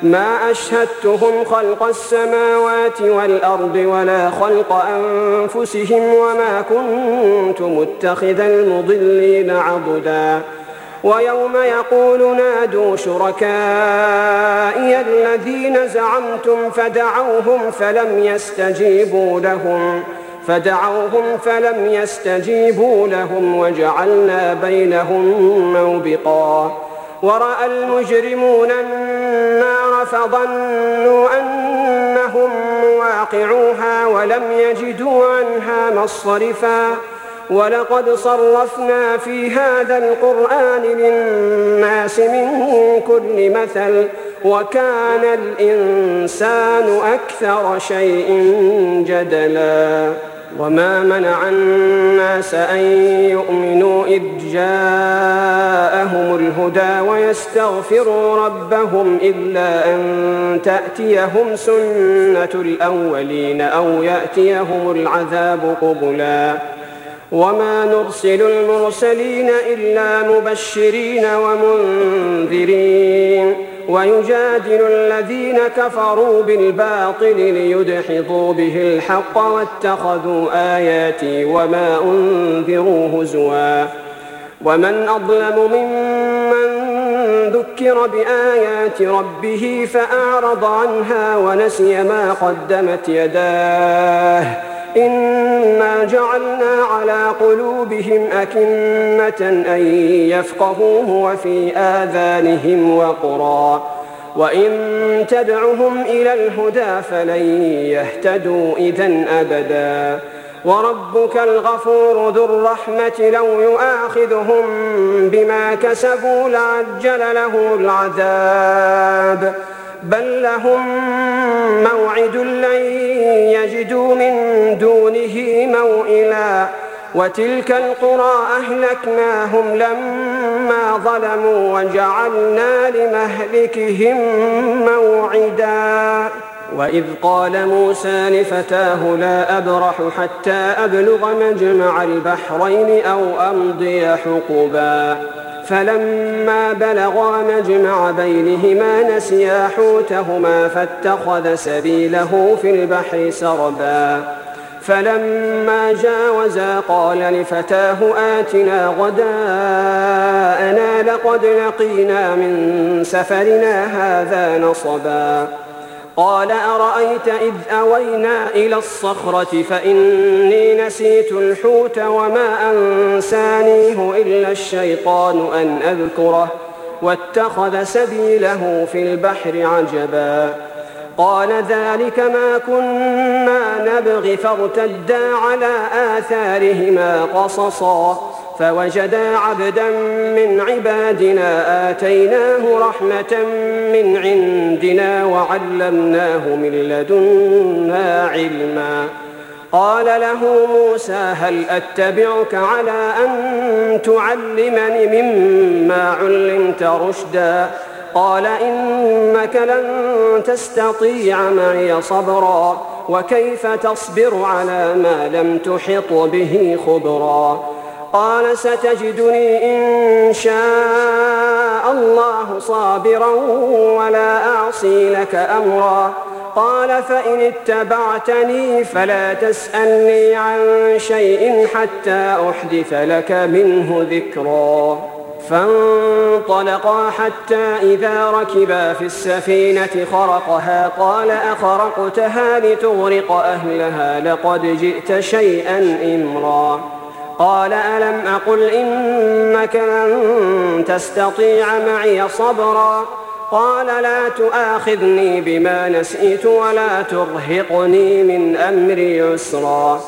ما أشهدتهم خلق السماوات والأرض ولا خلق أنفسهم وما كنت متخذ المضلين عضدا ويوم يقول نادوا شركائي الذين زعمتم فدعوهم فلم يستجيبوا لهم وجعلنا بينهم موبقا ورأى المجرمون النار فظنوا أنهم مواقعوها ولم يجدوا عنها مصرفا ولقد صرفنا في هذا القرآن للناس من كل مثل وكان الإنسان أكثر شيء جدلا وما منع الناس أن يؤمنوا إذ جاءهم الهدى ويستغفروا ربهم إلا أن تأتيهم سنة الأولين أو يأتيهم العذاب قبلا وما نرسل المرسلين إلا مبشرين ومنذرين ويجادل الذين كفروا بالباطل ليدحضوا به الحق واتخذوا آياتي وما أنذروا هزوا ومن أظلم ممن ذكر بآيات ربه فأعرض عنها ونسي ما قدمت يداه إنا جعلنا على قلوبهم أكنة أن يفقهوه وفي آذانهم وقرا وإن تدعهم إلى الهدى فلن يهتدوا إذن أبدا وربك الغفور ذو الرحمة لو يؤاخذهم بما كسبوا لعجل لهم العذاب بل لهم موعد لن يجدوا من دونه موئلا وتلك القرى أهلكناهم لما ظلموا وجعلنا لمهلكهم موعدا وإذ قال موسى لفتاه لا أبرح حتى أبلغ مجمع البحرين أو أمضي حقبا فلما بلغا مجمع بينهما نسيا حوتهما فاتخذ سبيله في البحر سربا فلما جاوزا قال لفتاه آتنا غداءنا لقد لقينا من سفرنا هذا نصبا قال أرأيت إذ أوينا إلى الصخرة فإني نسيت الحوت وما أنسانيه إلا الشيطان أن أذكره واتخذ سبيله في البحر عجبا قال ذلك ما كنا نبغي فارتدا على آثارهما قصصا فوجدا عبدا من عبادنا آتيناه رحمة من عندنا وعلمناه من لدنا علما قال له موسى هل أتبعك على أن تعلمني مما علمت رشدا قال إنك لن تستطيع معي صبرا وكيف تصبر على ما لم تحط به خبرا قال ستجدني إن شاء الله صابرا ولا أعصي لك أمرا قال فإن اتبعتني فلا تسألني عن شيء حتى أحدث لك منه ذكرا فانطلقا حتى إذا ركبا في السفينة خرقها قال أخرقتها لتغرق أهلها لقد جئت شيئا إمرا قال ألم أقل إنك لن تستطيع معي صبرا قال لا تؤاخذني بما نسيت ولا ترهقني من أمري يسرا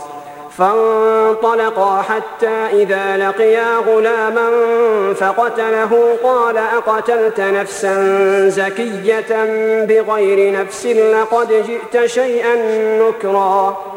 فانطلقا حتى إذا لقيا غلاما فقتله قال أقتلت نفسا زكية بغير نفس لقد جئت شيئا نكرا